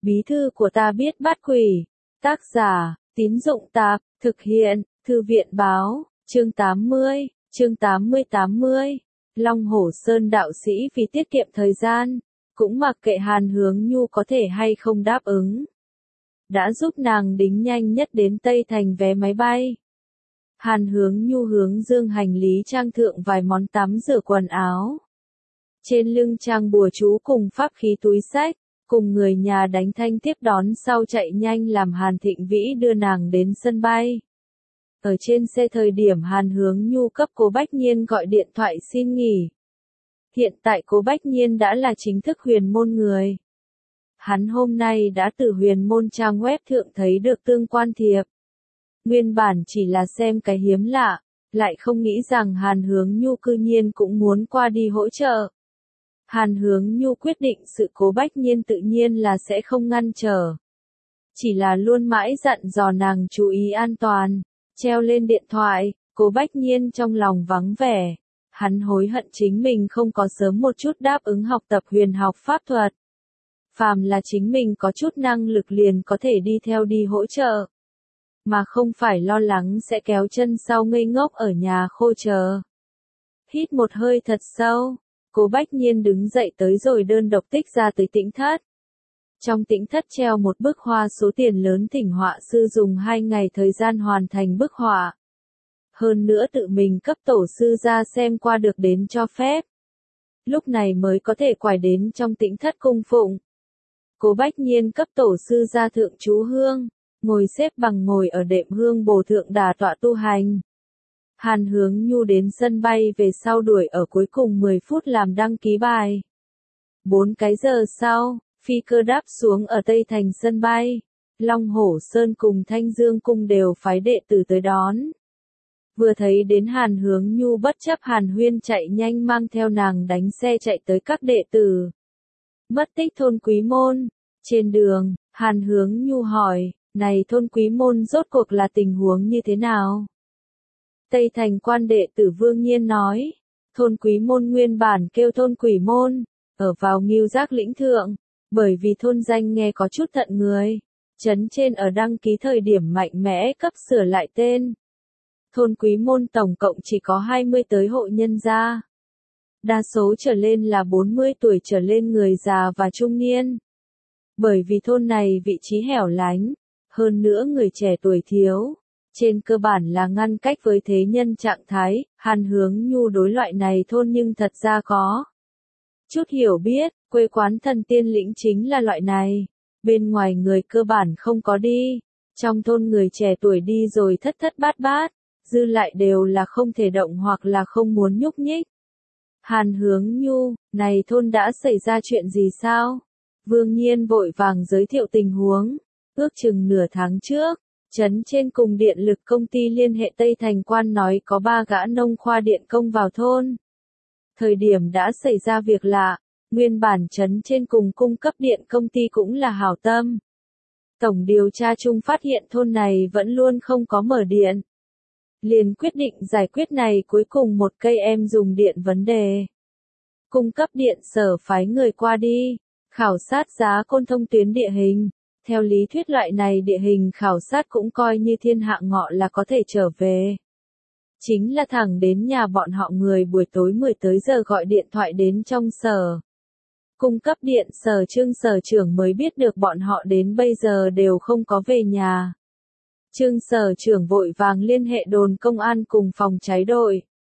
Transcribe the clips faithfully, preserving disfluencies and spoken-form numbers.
Bí thư của ta biết bắt quỷ. Tác giả, Tín Dụng Tạp, thực hiện, Thư viện Báo, chương tám mươi, chương tám mươi tám mươi. Long Hổ Sơn đạo sĩ vì tiết kiệm thời gian, cũng mặc kệ Hàn Hướng Nhu có thể hay không đáp ứng. Đã giúp nàng đính nhanh nhất đến Tây Thành vé máy bay. Hàn Hướng Nhu hướng dương hành lý trang thượng vài món tắm rửa quần áo. Trên lưng trang bùa chú cùng pháp khí túi xách, cùng người nhà đánh thanh tiếp đón sau chạy nhanh làm Hàn Thịnh Vĩ đưa nàng đến sân bay. Ở trên xe thời điểm Hàn Hướng Nhu cấp Cố Bách Nhiên gọi điện thoại xin nghỉ. Hiện tại Cố Bách Nhiên đã là chính thức huyền môn người. Hắn hôm nay đã từ huyền môn trang web thượng thấy được tương quan thiệp. Nguyên bản chỉ là xem cái hiếm lạ, lại không nghĩ rằng Hàn Hướng Nhu cư nhiên cũng muốn qua đi hỗ trợ. Hàn Hướng Nhu quyết định sự Cố Bách Nhiên tự nhiên là sẽ không ngăn trở. Chỉ là luôn mãi dặn dò nàng chú ý an toàn, treo lên điện thoại, Cố Bách Nhiên trong lòng vắng vẻ. Hắn hối hận chính mình không có sớm một chút đáp ứng học tập huyền học pháp thuật. Phàm là chính mình có chút năng lực liền có thể đi theo đi hỗ trợ. Mà không phải lo lắng sẽ kéo chân sau ngây ngốc ở nhà khô chờ. Hít một hơi thật sâu, Cố Bách Nhiên đứng dậy tới rồi đơn độc tích ra tới tĩnh thất. Trong tĩnh thất treo một bức hoa số tiền lớn thỉnh họa sư dùng hai ngày thời gian hoàn thành bức họa. Hơn nữa tự mình cấp tổ sư ra xem qua được đến cho phép. Lúc này mới có thể quải đến trong tĩnh thất cung phụng. Cố Bách Nhiên cấp tổ sư ra thượng chú hương, ngồi xếp bằng ngồi ở đệm hương bồ thượng đà tọa tu hành. Hàn Hướng Nhu đến sân bay về sau đuổi ở cuối cùng mười phút làm đăng ký bài. Bốn cái giờ sau, phi cơ đáp xuống ở Tây Thành sân bay. Long Hổ Sơn cùng Thanh Dương Cung đều phái đệ tử tới đón. Vừa thấy đến Hàn Hướng Nhu bất chấp Hàn Huyên chạy nhanh mang theo nàng đánh xe chạy tới các đệ tử. Mất tích thôn Quý Môn. Trên đường, Hàn Hướng Nhu hỏi, này thôn Quý Môn rốt cuộc là tình huống như thế nào? Tây Thành quan đệ tử Vương Nhiên nói, thôn Quý Môn nguyên bản kêu thôn Quỷ Môn, ở vào Ngưu Giác lĩnh thượng, bởi vì thôn danh nghe có chút thận người. Trấn trên ở đăng ký thời điểm mạnh mẽ cấp sửa lại tên. Thôn Quý Môn tổng cộng chỉ có hai mươi tới hộ nhân gia. Đa số trở lên là bốn mươi tuổi trở lên người già và trung niên. Bởi vì thôn này vị trí hẻo lánh, hơn nữa người trẻ tuổi thiếu, trên cơ bản là ngăn cách với thế nhân trạng thái. Hàn Hướng Nhu đối loại này thôn nhưng thật ra có chút hiểu biết, quê quán Thần Tiên lĩnh chính là loại này. Bên ngoài người cơ bản không có đi, trong thôn người trẻ tuổi đi rồi thất thất bát bát, dư lại đều là không thể động hoặc là không muốn nhúc nhích. Hàn Hướng Nhu, này thôn đã xảy ra chuyện gì sao? Vương Nhiên vội vàng giới thiệu tình huống. Ước chừng nửa tháng trước, trấn trên cùng điện lực công ty liên hệ Tây Thành quan nói có ba gã nông khoa điện công vào thôn. Thời điểm đã xảy ra việc lạ, nguyên bản trấn trên cùng cung cấp điện công ty cũng là hảo tâm. Tổng điều tra chung phát hiện thôn này vẫn luôn không có mở điện. Liền quyết định giải quyết này cuối cùng một cây em dùng điện vấn đề. Cung cấp điện sở phái người qua đi, khảo sát giá côn thông tuyến địa hình. Theo lý thuyết loại này địa hình khảo sát cũng coi như thiên hạ ngọ là có thể trở về. Chính là thẳng đến nhà bọn họ người buổi tối mười tới giờ gọi điện thoại đến trong sở. Cung cấp điện sở Trương sở trưởng mới biết được bọn họ đến bây giờ đều không có về nhà. Trương sở trưởng vội vàng liên hệ đồn công an cùng phòng cháy đội.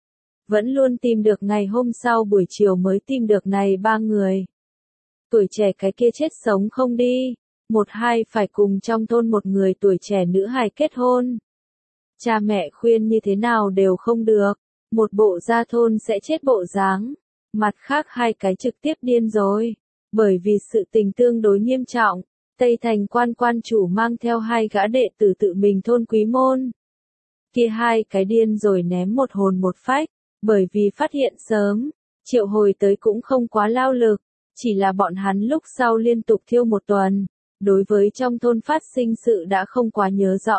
Vẫn luôn tìm được ngày hôm sau buổi chiều mới tìm được này ba người. Tuổi trẻ cái kia chết sống không đi. Một hai phải cùng trong thôn một người tuổi trẻ nữ hài kết hôn. Cha mẹ khuyên như thế nào đều không được. Một bộ ra thôn sẽ chết bộ dáng. Mặt khác hai cái trực tiếp điên rồi. Bởi vì sự tình tương đối nghiêm trọng, Tây Thành quan quan chủ mang theo hai gã đệ tử tự mình thôn Quý Môn. Kia hai cái điên rồi ném một hồn một phách. Bởi vì phát hiện sớm, triệu hồi tới cũng không quá lao lực. Chỉ là bọn hắn lúc sau liên tục thiêu một tuần. Đối với trong thôn phát sinh sự đã không quá nhớ rõ.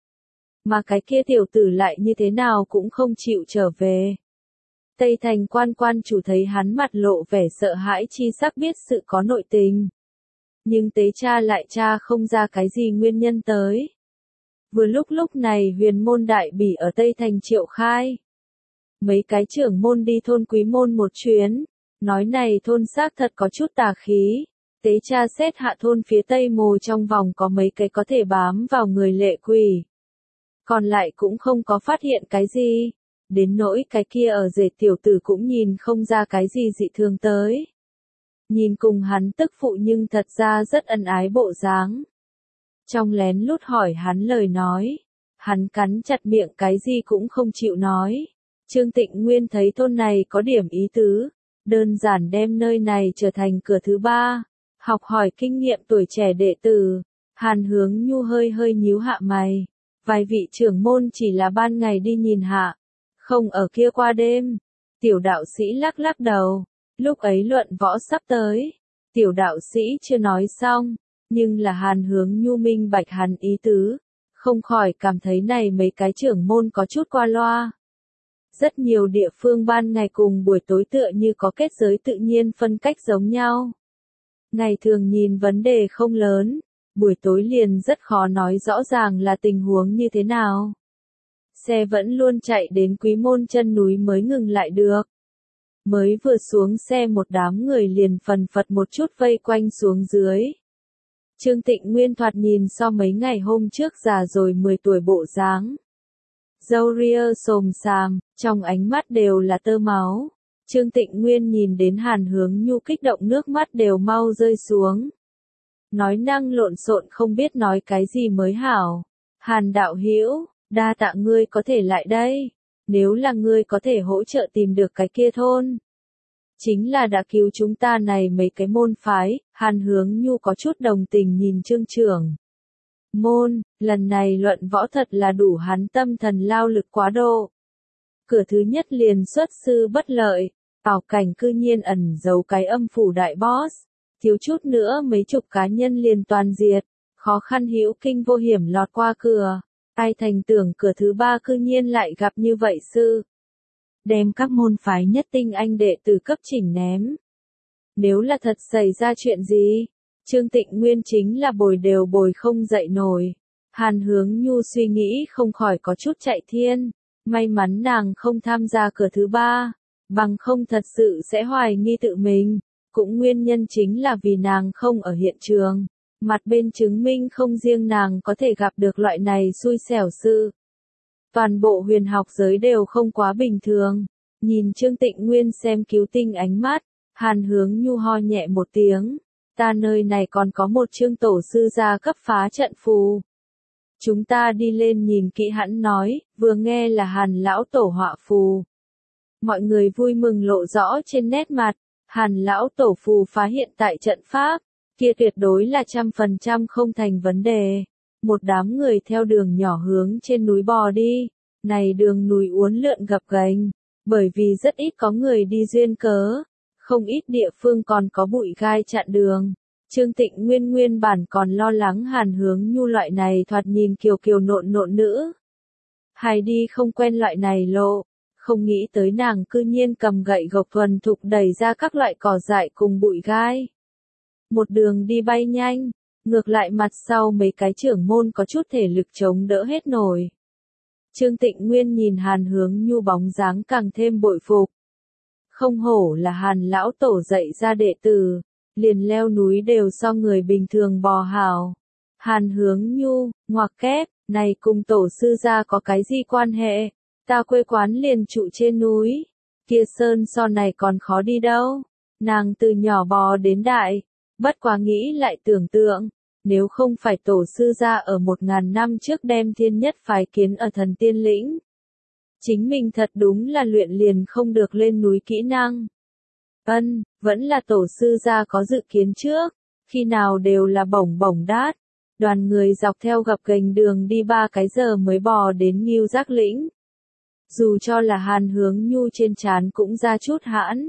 Mà cái kia tiểu tử lại như thế nào cũng không chịu trở về. Tây Thành quan quan chủ thấy hắn mặt lộ vẻ sợ hãi chi sắc biết sự có nội tình. Nhưng tế tra lại tra không ra cái gì nguyên nhân tới. Vừa lúc lúc này huyền môn đại bỉ ở Tây Thành triệu khai. Mấy cái trưởng môn đi thôn Quý Môn một chuyến, nói này thôn xác thật có chút tà khí. Tế tra xét hạ thôn phía Tây Mồ trong vòng có mấy cái có thể bám vào người lệ quỷ. Còn lại cũng không có phát hiện cái gì. Đến nỗi cái kia ở rể tiểu tử cũng nhìn không ra cái gì dị thường tới. Nhìn cùng hắn tức phụ nhưng thật ra rất ân ái bộ dáng. Trong lén lút hỏi hắn lời nói. Hắn cắn chặt miệng cái gì cũng không chịu nói. Trương Tịnh Nguyên thấy thôn này có điểm ý tứ. Đơn giản đem nơi này trở thành cửa thứ ba. Học hỏi kinh nghiệm tuổi trẻ đệ tử. Hàn Hướng Nhu hơi hơi nhíu hạ mày. Vài vị trưởng môn chỉ là ban ngày đi nhìn hạ. Không ở kia qua đêm. Tiểu đạo sĩ lắc lắc đầu. Lúc ấy luận võ sắp tới. Tiểu đạo sĩ chưa nói xong. Nhưng là Hàn Hướng Nhu minh bạch hắn ý tứ. Không khỏi cảm thấy này mấy cái trưởng môn có chút qua loa. Rất nhiều địa phương ban ngày cùng buổi tối tựa như có kết giới tự nhiên phân cách giống nhau. Ngày thường nhìn vấn đề không lớn. Buổi tối liền rất khó nói rõ ràng là tình huống như thế nào. Xe vẫn luôn chạy đến Quý Môn chân núi mới ngừng lại được. Mới vừa xuống xe một đám người liền phần phật một chút vây quanh xuống dưới. Trương Tịnh Nguyên thoạt nhìn so mấy ngày hôm trước già rồi mười tuổi bộ dáng. Râu ria xồm xàm, trong ánh mắt đều là tơ máu. Trương Tịnh Nguyên nhìn đến Hàn Hướng Nhu kích động nước mắt đều mau rơi xuống. Nói năng lộn xộn không biết nói cái gì mới hảo. Hàn đạo hữu, đa tạ ngươi có thể lại đây. Nếu là ngươi có thể hỗ trợ tìm được cái kia thôn. Chính là đã cứu chúng ta này mấy cái môn phái. Hàn Hướng Nhu có chút đồng tình nhìn Trương trưởng môn, lần này luận võ thật là đủ hắn tâm thần lao lực quá độ. Cửa thứ nhất liền xuất sư bất lợi, ảo cảnh cư nhiên ẩn giấu cái âm phủ đại boss, thiếu chút nữa mấy chục cá nhân liền toàn diệt, khó khăn hữu kinh vô hiểm lọt qua cửa, ai thành tưởng cửa thứ ba cư nhiên lại gặp như vậy sư. Đem các môn phái nhất tinh anh đệ tử cấp chỉnh ném. Nếu là thật xảy ra chuyện gì? Trương Tịnh Nguyên chính là bồi đều bồi không dậy nổi. Hàn Hướng Nhu suy nghĩ không khỏi có chút chạy thiên. May mắn nàng không tham gia cửa thứ ba. Bằng không thật sự sẽ hoài nghi tự mình. Cũng nguyên nhân chính là vì nàng không ở hiện trường. Mặt bên chứng minh không riêng nàng có thể gặp được loại này xui xẻo sự. Toàn bộ huyền học giới đều không quá bình thường. Nhìn Trương Tịnh Nguyên xem cứu tinh ánh mắt. Hàn Hướng Nhu ho nhẹ một tiếng. Ta nơi này còn có một chương tổ sư gia cấp phá trận phù. Chúng ta đi lên nhìn kỹ hắn nói, vừa nghe là Hàn lão tổ họa phù. Mọi người vui mừng lộ rõ trên nét mặt, Hàn lão tổ phù phá hiện tại trận pháp, kia tuyệt đối là trăm phần trăm không thành vấn đề. Một đám người theo đường nhỏ hướng trên núi bò đi, này đường núi uốn lượn gập ghềnh, bởi vì rất ít có người đi duyên cớ. Không ít địa phương còn có bụi gai chặn đường. Trương Tịnh Nguyên nguyên bản còn lo lắng Hàn Hướng Nhu loại này thoạt nhìn kiều kiều nộn nộn nữ. Hay đi không quen loại này lộ. Không nghĩ tới nàng cư nhiên cầm gậy gộc thuần thục đẩy ra các loại cỏ dại cùng bụi gai. Một đường đi bay nhanh. Ngược lại mặt sau mấy cái trưởng môn có chút thể lực chống đỡ hết nổi. Trương Tịnh Nguyên nhìn Hàn Hướng Nhu bóng dáng càng thêm bội phục. Không hổ là Hàn lão tổ dạy ra đệ tử, liền leo núi đều so người bình thường bò hào. Hàn Hướng Nhu, ngoặc kép, này cùng tổ sư gia có cái gì quan hệ? Ta quê quán liền trụ trên núi, kia sơn so này còn khó đi đâu. Nàng từ nhỏ bò đến đại, bất quá nghĩ lại tưởng tượng, nếu không phải tổ sư gia ở một ngàn năm trước đem thiên nhất phái kiến ở thần tiên lĩnh. Chính mình thật đúng là luyện liền không được lên núi kỹ năng. Ân, vẫn là tổ sư gia có dự kiến trước, khi nào đều là bổng bổng đát. Đoàn người dọc theo gập ghềnh đường đi ba cái giờ mới bò đến Ngưu Giác lĩnh. Dù cho là Hàn Hướng Nhu trên trán cũng ra chút hãn.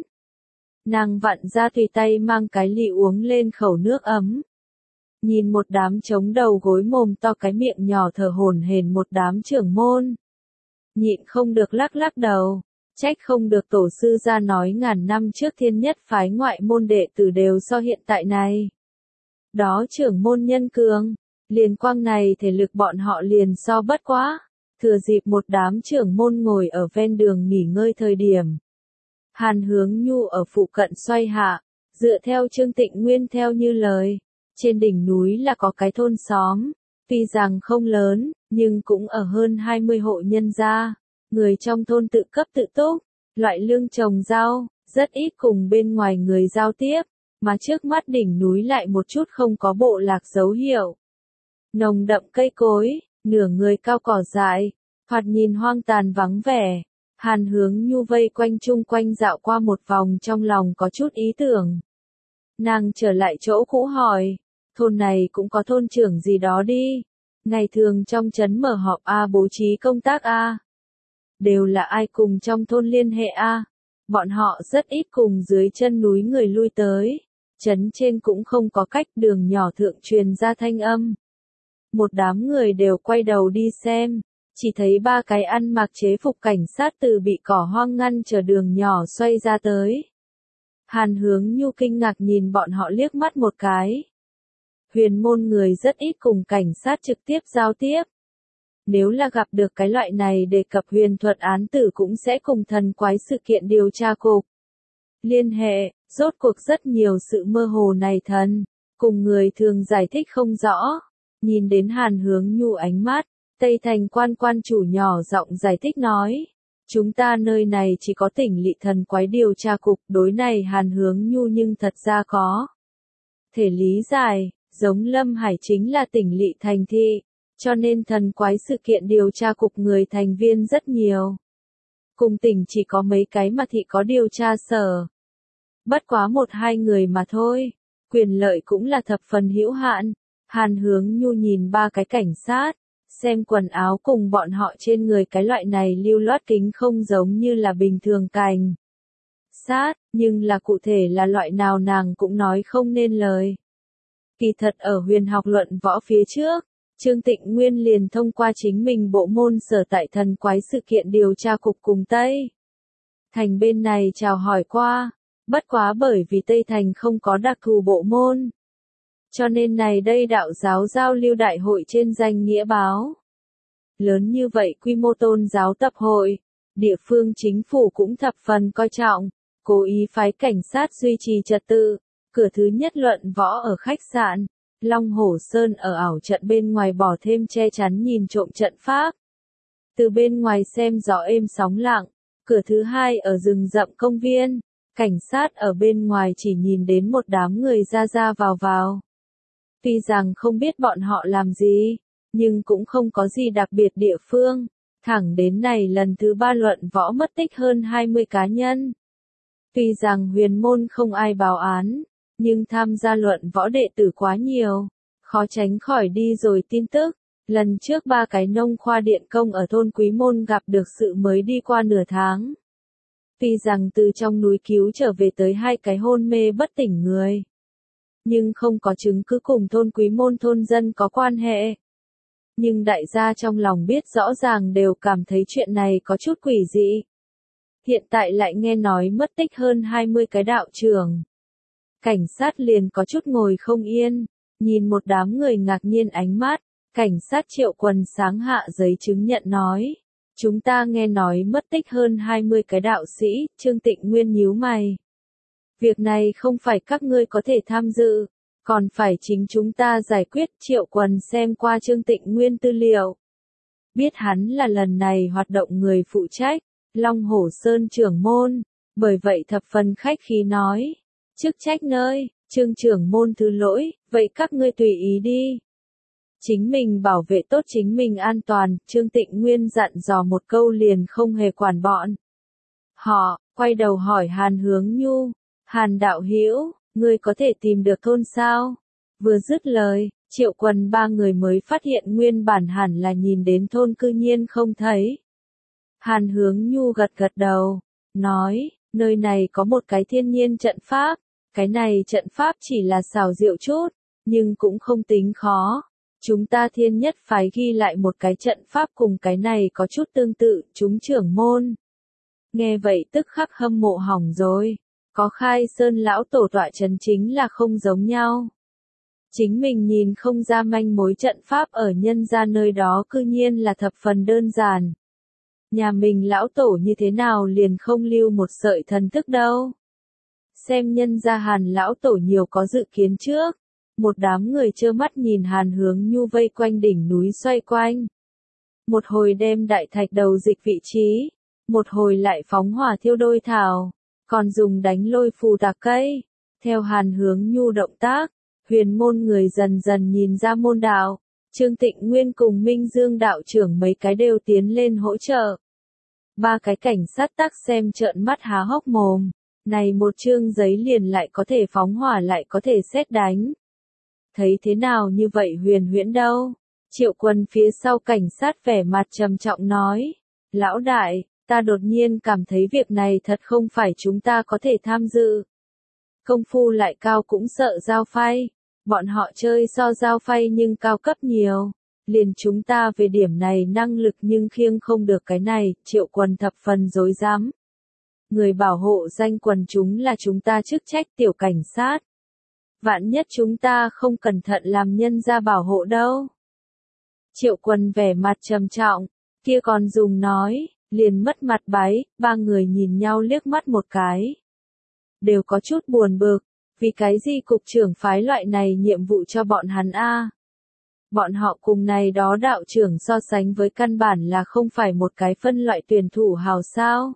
Nàng vặn ra tùy tay mang cái lị uống lên khẩu nước ấm. Nhìn một đám trống đầu gối mồm to cái miệng nhỏ thở hổn hển một đám trưởng môn. Nhịn không được lắc lắc đầu, trách không được tổ sư gia nói ngàn năm trước thiên nhất phái ngoại môn đệ tử đều so hiện tại này. đó trưởng môn Nhân Cường. Liền quang này thể lực bọn họ liền so bất quá. Thừa dịp một đám trưởng môn ngồi ở ven đường nghỉ ngơi thời điểm. Hàn Hướng Nhu ở phụ cận xoay hạ, dựa theo Trương Tịnh Nguyên theo như lời. Trên đỉnh núi là có cái thôn xóm, tuy rằng không lớn, nhưng cũng ở hơn hai mươi hộ nhân gia. Người trong thôn tự cấp tự túc, loại lương trồng rau, rất ít cùng bên ngoài người giao tiếp, mà trước mắt đỉnh núi lại một chút không có bộ lạc dấu hiệu. Nồng đậm cây cối, nửa người cao cỏ dại, thoạt nhìn hoang tàn vắng vẻ. Hàn Hướng Nhu vây quanh chung quanh dạo qua một vòng trong lòng có chút ý tưởng. Nàng trở lại chỗ cũ hỏi, thôn này cũng có thôn trưởng gì đó đi. Ngày thường trong trấn mở họp A bố trí công tác A. Đều là ai cùng trong thôn liên hệ A. Bọn họ rất ít cùng dưới chân núi người lui tới. Trấn trên cũng không có cách đường nhỏ thượng truyền ra thanh âm. Một đám người đều quay đầu đi xem. Chỉ thấy ba cái ăn mặc chế phục cảnh sát từ bị cỏ hoang ngăn chờ đường nhỏ xoay ra tới. Hàn Hướng Nhu kinh ngạc nhìn bọn họ liếc mắt một cái. Huyền môn người rất ít cùng cảnh sát trực tiếp giao tiếp. Nếu là gặp được cái loại này đề cập huyền thuật án tử cũng sẽ cùng thần quái sự kiện điều tra cục. Liên hệ, rốt cuộc rất nhiều sự mơ hồ này thần, cùng người thường giải thích không rõ. Nhìn đến Hàn Hướng Nhu ánh mắt, Tây Thành quan quan chủ nhỏ giọng giải thích nói. Chúng ta nơi này chỉ có tỉnh lỵ thần quái điều tra cục, đối này Hàn Hướng Nhu nhưng thật ra có thể lý giải, giống Lâm Hải chính là tỉnh lỵ thành thị, cho nên thần quái sự kiện điều tra cục người thành viên rất nhiều. Cùng tỉnh chỉ có mấy cái mà thị có điều tra sở. Bất quá một hai người mà thôi, quyền lợi cũng là thập phần hữu hạn. Hàn Hướng Nhu nhìn ba cái cảnh sát, xem quần áo cùng bọn họ trên người cái loại này lưu loát kính không giống như là bình thường cảnh sát, nhưng là cụ thể là loại nào nàng cũng nói không nên lời. Kỳ thật ở huyền học luận võ phía trước, Trương Tịnh Nguyên liền thông qua chính mình bộ môn sở tại thần quái sự kiện điều tra cục cùng Tây Thành bên này chào hỏi qua, bất quá bởi vì Tây Thành không có đặc thù bộ môn. Cho nên này đây đạo giáo giao lưu đại hội trên danh nghĩa báo. Lớn như vậy quy mô tôn giáo tập hội, địa phương chính phủ cũng thập phần coi trọng, cố ý phái cảnh sát duy trì trật tự. Cửa thứ nhất luận võ ở khách sạn, Long Hổ Sơn ở ảo trận bên ngoài bỏ thêm che chắn nhìn trộm trận pháp. Từ bên ngoài xem gió êm sóng lặng, cửa thứ hai ở rừng rậm công viên, cảnh sát ở bên ngoài chỉ nhìn đến một đám người ra ra vào vào. Tuy rằng không biết bọn họ làm gì, nhưng cũng không có gì đặc biệt địa phương, thẳng đến này lần thứ ba luận võ mất tích hơn hai mươi cá nhân. Tuy rằng huyền môn không ai báo án, nhưng tham gia luận võ đệ tử quá nhiều, khó tránh khỏi đi rồi tin tức. Lần trước ba cái nông khoa điện công ở thôn Quý Môn gặp được sự mới đi qua nửa tháng. Tuy rằng từ trong núi cứu trở về tới hai cái hôn mê bất tỉnh người, nhưng không có chứng cứ cùng thôn Quý Môn thôn dân có quan hệ. Nhưng đại gia trong lòng biết rõ ràng đều cảm thấy chuyện này có chút quỷ dị. Hiện tại lại nghe nói mất tích hơn hai mươi cái đạo trưởng. Cảnh sát liền có chút ngồi không yên, nhìn một đám người ngạc nhiên ánh mắt, cảnh sát Triệu Quần sáng hạ giấy chứng nhận nói. Chúng ta nghe nói mất tích hơn hai mươi cái đạo sĩ, Trương Tịnh Nguyên nhíu mày. Việc này không phải các ngươi có thể tham dự, còn phải chính chúng ta giải quyết. Triệu Quần xem qua Trương Tịnh Nguyên tư liệu. Biết hắn là lần này hoạt động người phụ trách, Long Hổ Sơn trưởng môn, bởi vậy thập phần khách khí nói. Chức trách nơi, Trương trưởng môn thứ lỗi, vậy các ngươi tùy ý đi. Chính mình bảo vệ tốt chính mình an toàn, Trương Tịnh Nguyên dặn dò một câu liền không hề quản bọn. Họ, quay đầu hỏi Hàn Hướng Nhu, Hàn đạo hữu, ngươi có thể tìm được thôn sao? Vừa dứt lời, Triệu Quần ba người mới phát hiện nguyên bản hẳn là nhìn đến thôn cư nhiên không thấy. Hàn Hướng Nhu gật gật đầu, nói, nơi này có một cái thiên nhiên trận pháp, cái này trận pháp chỉ là xào rượu chút, nhưng cũng không tính khó. Chúng ta thiên nhất phái ghi lại một cái trận pháp cùng cái này có chút tương tự, chúng trưởng môn. Nghe vậy tức khắc hâm mộ hỏng rồi, có khai sơn lão tổ tọa trấn chính là không giống nhau. Chính mình nhìn không ra manh mối trận pháp ở nhân gia nơi đó cư nhiên là thập phần đơn giản. Nhà mình lão tổ như thế nào liền không lưu một sợi thần thức đâu. Xem nhân gia Hàn lão tổ nhiều có dự kiến trước. Một đám người trơ mắt nhìn Hàn Hướng Nhu vây quanh đỉnh núi xoay quanh. Một hồi đem đại thạch đầu dịch vị trí, một hồi lại phóng hỏa thiêu đôi thảo, còn dùng đánh lôi phù tạc cây. Theo Hàn Hướng Nhu động tác, huyền môn người dần dần nhìn ra môn đạo, Trương Tịnh Nguyên cùng Minh Dương đạo trưởng mấy cái đều tiến lên hỗ trợ. Ba cái cảnh sát tác xem trợn mắt há hốc mồm, này một chương giấy liền lại có thể phóng hỏa lại có thể sét đánh. Thấy thế nào như vậy huyền huyễn đâu? Triệu Quân phía sau cảnh sát vẻ mặt trầm trọng nói, lão đại, ta đột nhiên cảm thấy việc này thật không phải chúng ta có thể tham dự. Công phu lại cao cũng sợ giao phay, bọn họ chơi so giao phay nhưng cao cấp nhiều, liền chúng ta về điểm này năng lực nhưng khiêng không được cái này, Triệu Quân thập phần dối dám. Người bảo hộ danh quần chúng là chúng ta chức trách tiểu cảnh sát. Vạn nhất chúng ta không cẩn thận làm nhân ra bảo hộ đâu. Triệu Quân vẻ mặt trầm trọng, kia còn dùng nói, liền mất mặt bái, ba người nhìn nhau liếc mắt một cái. Đều có chút buồn bực, vì cái gì cục trưởng phái loại này nhiệm vụ cho bọn hắn a? Bọn họ cùng này đó đạo trưởng so sánh với căn bản là không phải một cái phân loại tuyển thủ hào sao.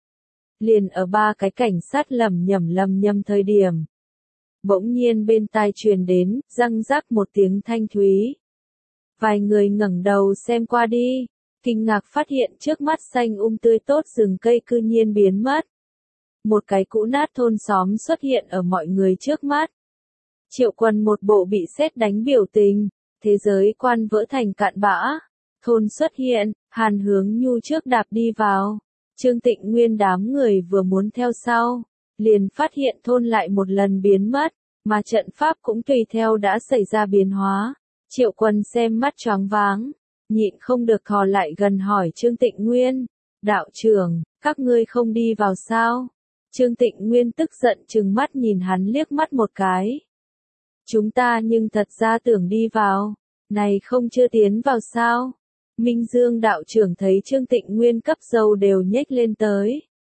Liền ở ba cái cảnh sát lầm nhầm lầm nhầm thời điểm. Bỗng nhiên bên tai truyền đến, răng rắc một tiếng thanh thúy. Vài người ngẩng đầu xem qua đi, kinh ngạc phát hiện trước mắt xanh um tươi tốt rừng cây cư nhiên biến mất. Một cái cũ nát thôn xóm xuất hiện ở mọi người trước mắt. Triệu Quân một bộ bị sét đánh biểu tình, thế giới quan vỡ thành cạn bã. Thôn xuất hiện, Hàn Hướng Nhu trước đạp đi vào. Trương Tịnh Nguyên đám người vừa muốn theo sau, liền phát hiện thôn lại một lần biến mất, mà trận pháp cũng tùy theo đã xảy ra biến hóa. Triệu Quân xem mắt choáng váng, nhịn không được thò lại gần hỏi Trương Tịnh Nguyên, đạo trưởng, các ngươi không đi vào sao? Trương Tịnh Nguyên tức giận trừng mắt nhìn hắn liếc mắt một cái. Chúng ta nhưng thật ra tưởng đi vào, này không chưa tiến vào sao? Minh Dương đạo trưởng thấy Trương Tịnh Nguyên cấp dâu đều nhếch lên tới.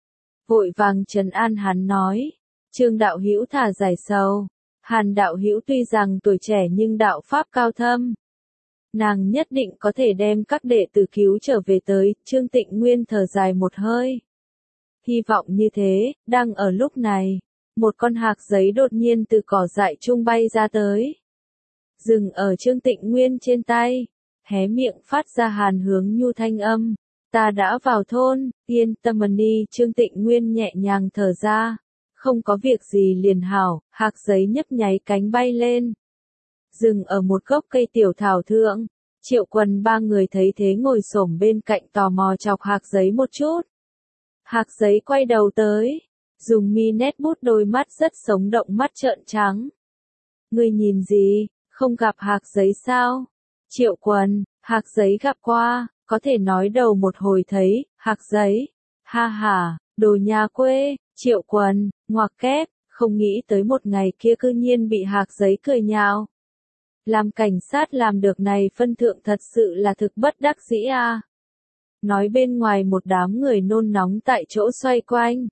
Vội vàng trấn an hắn nói, Trương đạo hữu thả giải sầu, Hàn đạo hữu tuy rằng tuổi trẻ nhưng đạo pháp cao thâm. Nàng nhất định có thể đem các đệ tử cứu trở về tới, Trương Tịnh Nguyên thở dài một hơi. Hy vọng như thế, đang ở lúc này, một con hạc giấy đột nhiên từ cỏ dại trung bay ra tới. Dừng ở Trương Tịnh Nguyên trên tay, hé miệng phát ra Hàn Hướng Nhu thanh âm. Ta đã vào thôn, yên tâm đi, Trương Tịnh Nguyên nhẹ nhàng thở ra. Không có việc gì liền hảo, hạc giấy nhấp nháy cánh bay lên. Dừng ở một gốc cây tiểu thảo thượng, Triệu Quân ba người thấy thế ngồi xổm bên cạnh tò mò chọc hạc giấy một chút. Hạc giấy quay đầu tới, dùng mi nét bút đôi mắt rất sống động mắt trợn trắng. Ngươi nhìn gì, không gặp hạc giấy sao? Triệu Quân, hạc giấy gặp qua, có thể nói đầu một hồi thấy, hạc giấy. Ha ha, đồ nhà quê, Triệu Quân, ngoặc kép, không nghĩ tới một ngày kia cư nhiên bị hạc giấy cười nhạo. Làm cảnh sát làm được này phân thượng thật sự là thực bất đắc dĩ a. Nói bên ngoài một đám người nôn nóng tại chỗ xoay quanh.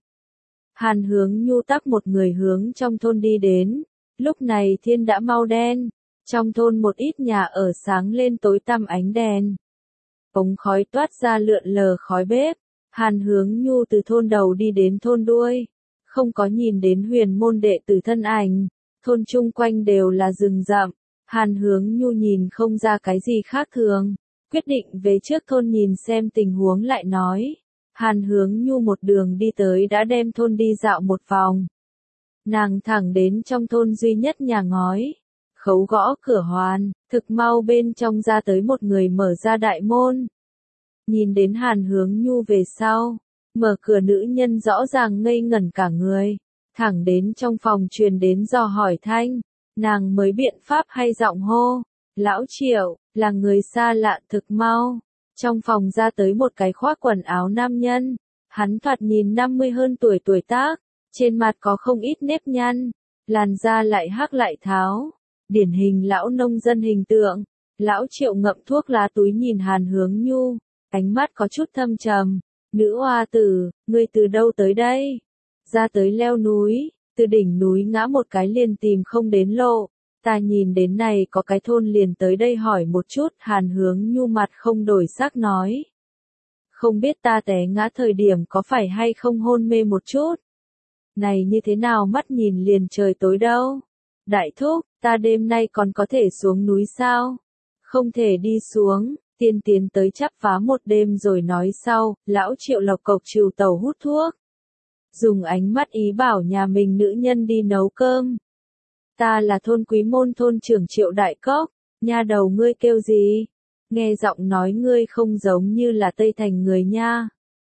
Hàn Hướng Nhu tắc một người hướng trong thôn đi đến. Lúc này thiên đã mau đen. Trong thôn một ít nhà ở sáng lên tối tăm ánh đèn. Ống khói toát ra lượn lờ khói bếp. Hàn Hướng Nhu từ thôn đầu đi đến thôn đuôi. Không có nhìn đến huyền môn đệ tử thân ảnh. Thôn chung quanh đều là rừng rậm. Hàn Hướng Nhu nhìn không ra cái gì khác thường. Quyết định về trước thôn nhìn xem tình huống lại nói. Hàn Hướng Nhu một đường đi tới đã đem thôn đi dạo một vòng. Nàng thẳng đến trong thôn duy nhất nhà ngói. Khấu gõ cửa hoàn, thực mau bên trong ra tới một người mở ra đại môn. Nhìn đến Hàn Hướng Nhu về sau, mở cửa nữ nhân rõ ràng ngây ngẩn cả người. Thẳng đến trong phòng truyền đến dò hỏi thanh, nàng mới biện pháp hay giọng hô. Lão Triệu, là người xa lạ thực mau. Trong phòng ra tới một cái khoác quần áo nam nhân. Hắn thoạt nhìn năm mươi hơn tuổi tuổi tác. Trên mặt có không ít nếp nhăn. Làn da lại hắc lại tháo. điển hình lão nông dân hình tượng. Lão Triệu ngậm thuốc lá túi nhìn Hàn Hướng Nhu, ánh mắt có chút thâm trầm. Nữ oa tử, ngươi từ đâu tới đây? Ra tới leo núi, từ đỉnh núi ngã một cái liền tìm không đến lộ. Ta nhìn đến này có cái thôn liền tới đây hỏi một chút. Hàn Hướng Nhu mặt không đổi sắc nói. Không biết ta té ngã thời điểm có phải hay không hôn mê một chút? Này như thế nào mắt nhìn liền trời tối đâu? Đại thúc, ta đêm nay còn có thể xuống núi sao? Không thể đi xuống, tiên tiến tới chắp vá một đêm rồi nói sau. Lão Triệu lộc cộc trừu tàu hút thuốc. Dùng ánh mắt ý bảo nhà mình nữ nhân đi nấu cơm. Ta là thôn Quý Môn thôn trưởng Triệu Đại Cốc. Nha đầu ngươi kêu gì? Nghe giọng nói ngươi không giống như là Tây Thành người nha.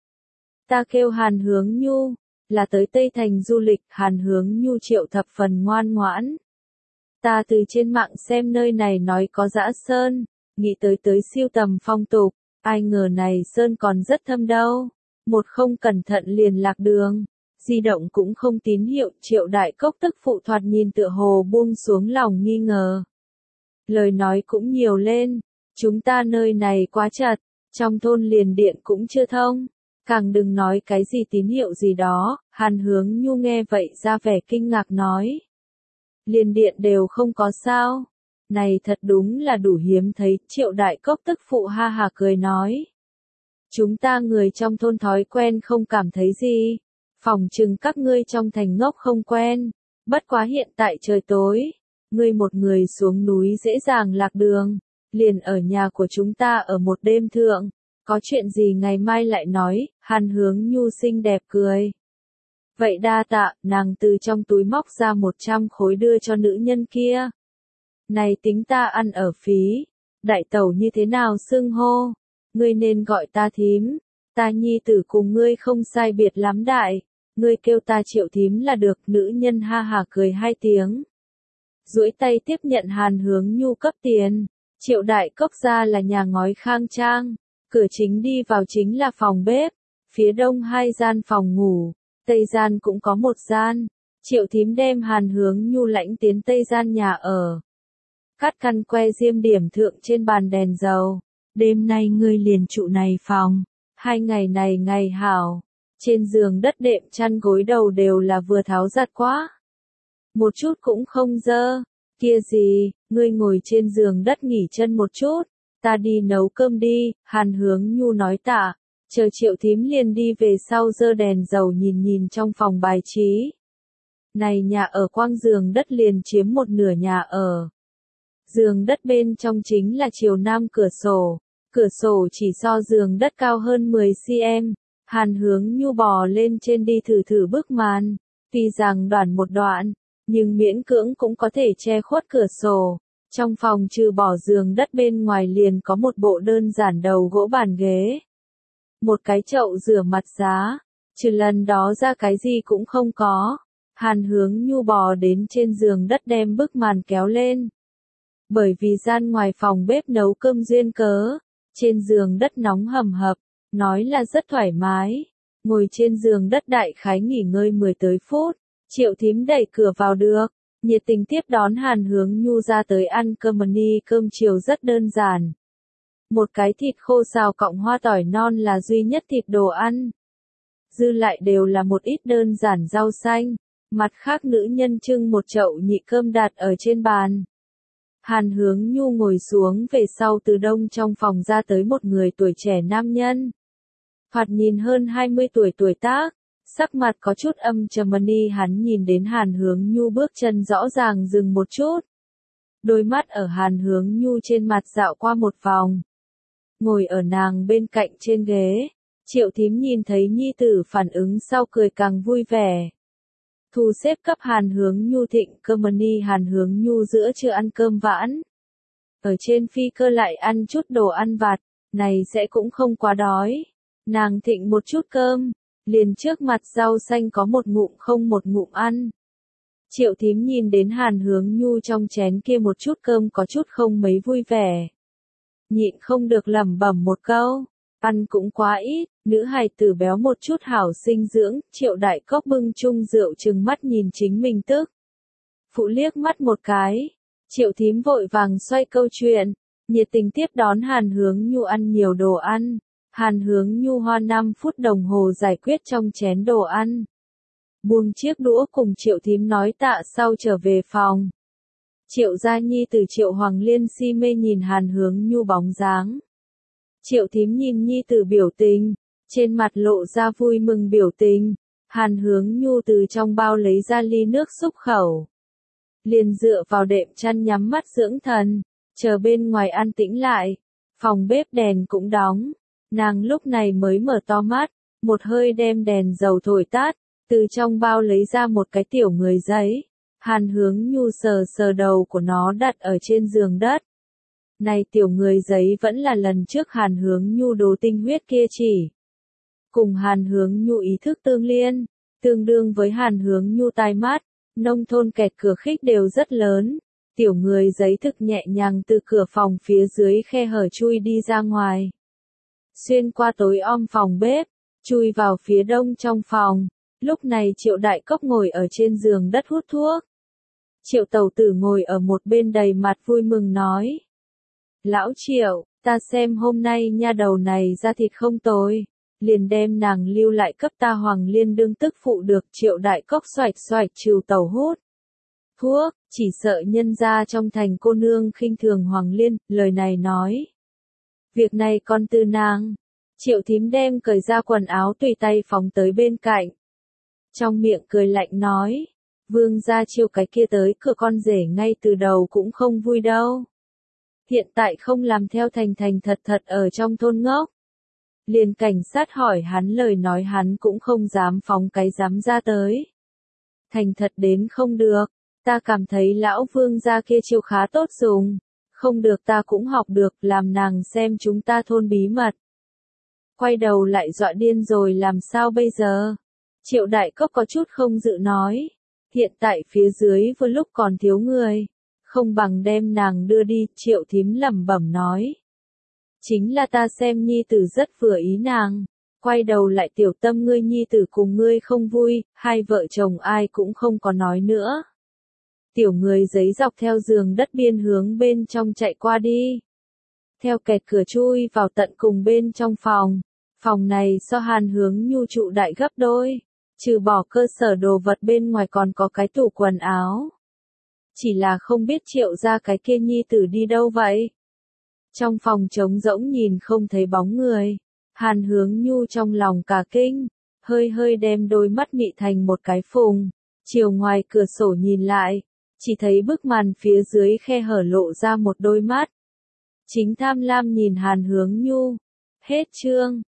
Ta kêu Hàn Hướng Nhu, là tới Tây Thành du lịch. Hàn Hướng Nhu Triệu thập phần ngoan ngoãn. Ta từ trên mạng xem nơi này nói có dã sơn, nghĩ tới tới siêu tầm phong tục, ai ngờ này sơn còn rất thâm đâu. Một không cẩn thận liền lạc đường, di động cũng không tín hiệu. Triệu Đại Cốc tức phụ thoạt nhìn tựa hồ buông xuống lòng nghi ngờ. Lời nói cũng nhiều lên, chúng ta nơi này quá chật, trong thôn liền điện cũng chưa thông, càng đừng nói cái gì tín hiệu gì đó. Hàn Hướng Nhu nghe vậy ra vẻ kinh ngạc nói. Liền điện đều không có sao? Này thật đúng là đủ hiếm thấy. Triệu Đại Cốc tức phụ ha hà cười nói. Chúng ta người trong thôn thói quen không cảm thấy gì. Phòng chừng các ngươi trong thành ngốc không quen. Bất quá hiện tại trời tối, ngươi một người xuống núi dễ dàng lạc đường. Liền ở nhà của chúng ta ở một đêm thượng. Có chuyện gì ngày mai lại nói. Hàn Hướng Nhu xinh đẹp cười. Vậy đa tạ. Nàng từ trong túi móc ra một trăm khối đưa cho nữ nhân kia. Này tính ta ăn ở phí. Đại tẩu như thế nào xưng hô? Ngươi nên gọi ta thím. Ta nhi tử cùng ngươi không sai biệt lắm đại. Ngươi kêu ta Triệu thím là được. Nữ nhân ha hà cười hai tiếng. Duỗi tay tiếp nhận Hàn Hướng Nhu cấp tiền. Triệu Đại Cốc ra là nhà ngói khang trang. Cửa chính đi vào chính là phòng bếp. Phía đông hai gian phòng ngủ. Tây gian cũng có một gian. Triệu thím đem Hàn Hướng Nhu lãnh tiến Tây gian nhà ở. Cắt căn que diêm điểm thượng trên bàn đèn dầu. Đêm nay ngươi liền trụ này phòng. Hai ngày này ngày hảo. Trên giường đất đệm chăn gối đầu đều là vừa tháo giặt quá. Một chút cũng không dơ. Kia gì, ngươi ngồi trên giường đất nghỉ chân một chút. Ta đi nấu cơm đi. Hàn Hướng Nhu nói tạ. Chờ Triệu thím liền đi về sau giơ đèn dầu nhìn nhìn trong phòng bài trí. Này nhà ở quang giường đất liền chiếm một nửa nhà ở. Giường đất bên trong chính là chiều nam cửa sổ. Cửa sổ chỉ so giường đất cao hơn mười xăng-ti-mét. Hàn Hướng Nhu bò lên trên đi thử thử bức màn. Tuy rằng đoạn một đoạn, nhưng miễn cưỡng cũng có thể che khuất cửa sổ. Trong phòng trừ bỏ giường đất bên ngoài liền có một bộ đơn giản đầu gỗ bàn ghế. Một cái chậu rửa mặt giá. Trừ lần đó ra cái gì cũng không có. Hàn Hướng Nhu bò đến trên giường đất đem bức màn kéo lên. Bởi vì gian ngoài phòng bếp nấu cơm duyên cớ, trên giường đất nóng hầm hập, nói là rất thoải mái. Ngồi trên giường đất đại khái nghỉ ngơi mười tới phút, Triệu thím đẩy cửa vào được, nhiệt tình tiếp đón Hàn Hướng Nhu ra tới ăn cơm ni cơm chiều rất đơn giản. Một cái thịt khô xào cọng hoa tỏi non là duy nhất thịt đồ ăn. Dư lại đều là một ít đơn giản rau xanh, mặt khác nữ nhân trưng một chậu nhị cơm đặt ở trên bàn. Hàn Hướng Nhu ngồi xuống về sau từ đông trong phòng ra tới một người tuổi trẻ nam nhân. Thoạt nhìn hơn hai mươi tuổi tuổi tác, sắc mặt có chút âm trầm ni hắn nhìn đến Hàn Hướng Nhu bước chân rõ ràng dừng một chút. Đôi mắt ở Hàn Hướng Nhu trên mặt dạo qua một vòng. Ngồi ở nàng bên cạnh trên ghế, Triệu thím nhìn thấy nhi tử phản ứng sau cười càng vui vẻ. Thu xếp cấp Hàn Hướng Nhu thịnh cơm ni Hàn Hướng Nhu giữa trưa ăn cơm vãn. Ở trên phi cơ lại ăn chút đồ ăn vặt, này sẽ cũng không quá đói. Nàng thịnh một chút cơm, liền trước mặt rau xanh có một ngụm không một ngụm ăn. Triệu thím nhìn đến Hàn Hướng Nhu trong chén kia một chút cơm có chút không mấy vui vẻ. Nhịn không được lẩm bẩm một câu, ăn cũng quá ít, nữ hài tử béo một chút hảo sinh dưỡng. Triệu Đại Cốc bưng chung rượu trừng mắt nhìn chính mình tức. Phụ liếc mắt một cái, Triệu thím vội vàng xoay câu chuyện, nhiệt tình tiếp đón Hàn Hướng Nhu ăn nhiều đồ ăn. Hàn Hướng Nhu hoa năm phút đồng hồ giải quyết trong chén đồ ăn. Buông chiếc đũa cùng Triệu thím nói tạ sau trở về phòng. Triệu Gia Nhi từ Triệu Hoàng Liên si mê nhìn Hàn Hướng Nhu bóng dáng. Triệu thím nhìn Nhi từ biểu tình, trên mặt lộ ra vui mừng biểu tình. Hàn Hướng Nhu từ trong bao lấy ra ly nước xúc khẩu. Liền dựa vào đệm chăn nhắm mắt dưỡng thần, chờ bên ngoài an tĩnh lại. Phòng bếp đèn cũng đóng. Nàng lúc này mới mở to mắt, một hơi đem đèn dầu thổi tắt, từ trong bao lấy ra một cái tiểu người giấy. Hàn Hướng Nhu sờ sờ đầu của nó đặt ở trên giường đất. Này tiểu người giấy vẫn là lần trước Hàn Hướng Nhu đồ tinh huyết kia chỉ. Cùng Hàn Hướng Nhu ý thức tương liên, tương đương với Hàn Hướng Nhu tai mắt, nông thôn kẹt cửa khích đều rất lớn. Tiểu người giấy thực nhẹ nhàng từ cửa phòng phía dưới khe hở chui đi ra ngoài. Xuyên qua tối om phòng bếp, chui vào phía đông trong phòng. Lúc này Triệu Đại Cốc ngồi ở trên giường đất hút thuốc. Triệu Tẩu Tử ngồi ở một bên đầy mặt vui mừng nói. Lão Triệu, ta xem hôm nay nha đầu này ra thịt không tồi. Liền đem nàng lưu lại cấp ta Hoàng Liên đương tức phụ được. Triệu Đại Cốc xoạch xoạch trừ tẩu hút thuốc, chỉ sợ nhân gia trong thành cô nương khinh thường Hoàng Liên, lời này nói. Việc này còn từ nàng. Triệu thím đem cởi ra quần áo tùy tay phóng tới bên cạnh. Trong miệng cười lạnh nói. Vương gia Chiêu cái kia tới cửa con rể ngay từ đầu cũng không vui đâu. Hiện tại không làm theo thành thành thật thật ở trong thôn ngốc. Liền cảnh sát hỏi hắn lời nói hắn cũng không dám phóng cái dám ra tới. Thành thật đến không được, ta cảm thấy lão vương gia kia chiêu khá tốt dùng. Không được ta cũng học được làm nàng xem chúng ta thôn bí mật. Quay đầu lại dọa điên rồi làm sao bây giờ? Triệu Đại Cốc có chút không dự nói. Hiện tại phía dưới vừa lúc còn thiếu người. Không bằng đem nàng đưa đi, Triệu thím lẩm bẩm nói. Chính là ta xem nhi tử rất vừa ý nàng. Quay đầu lại tiểu tâm ngươi nhi tử cùng ngươi không vui, hai vợ chồng ai cũng không có nói nữa. Tiểu người giấy dọc theo giường đất biên hướng bên trong chạy qua đi. Theo kẹt cửa chui vào tận cùng bên trong phòng. Phòng này so Hàn Hướng Nhu trụ đại gấp đôi. Trừ bỏ cơ sở đồ vật bên ngoài còn có cái tủ quần áo. Chỉ là không biết Triệu ra cái kia nhi tử đi đâu vậy. Trong phòng trống rỗng nhìn không thấy bóng người. Hàn Hướng Nhu trong lòng cả kinh. Hơi hơi đem đôi mắt mị thành một cái phùng. Chiều ngoài cửa sổ nhìn lại. Chỉ thấy bức màn phía dưới khe hở lộ ra một đôi mắt. Chính tham lam nhìn Hàn Hướng Nhu. Hết chương.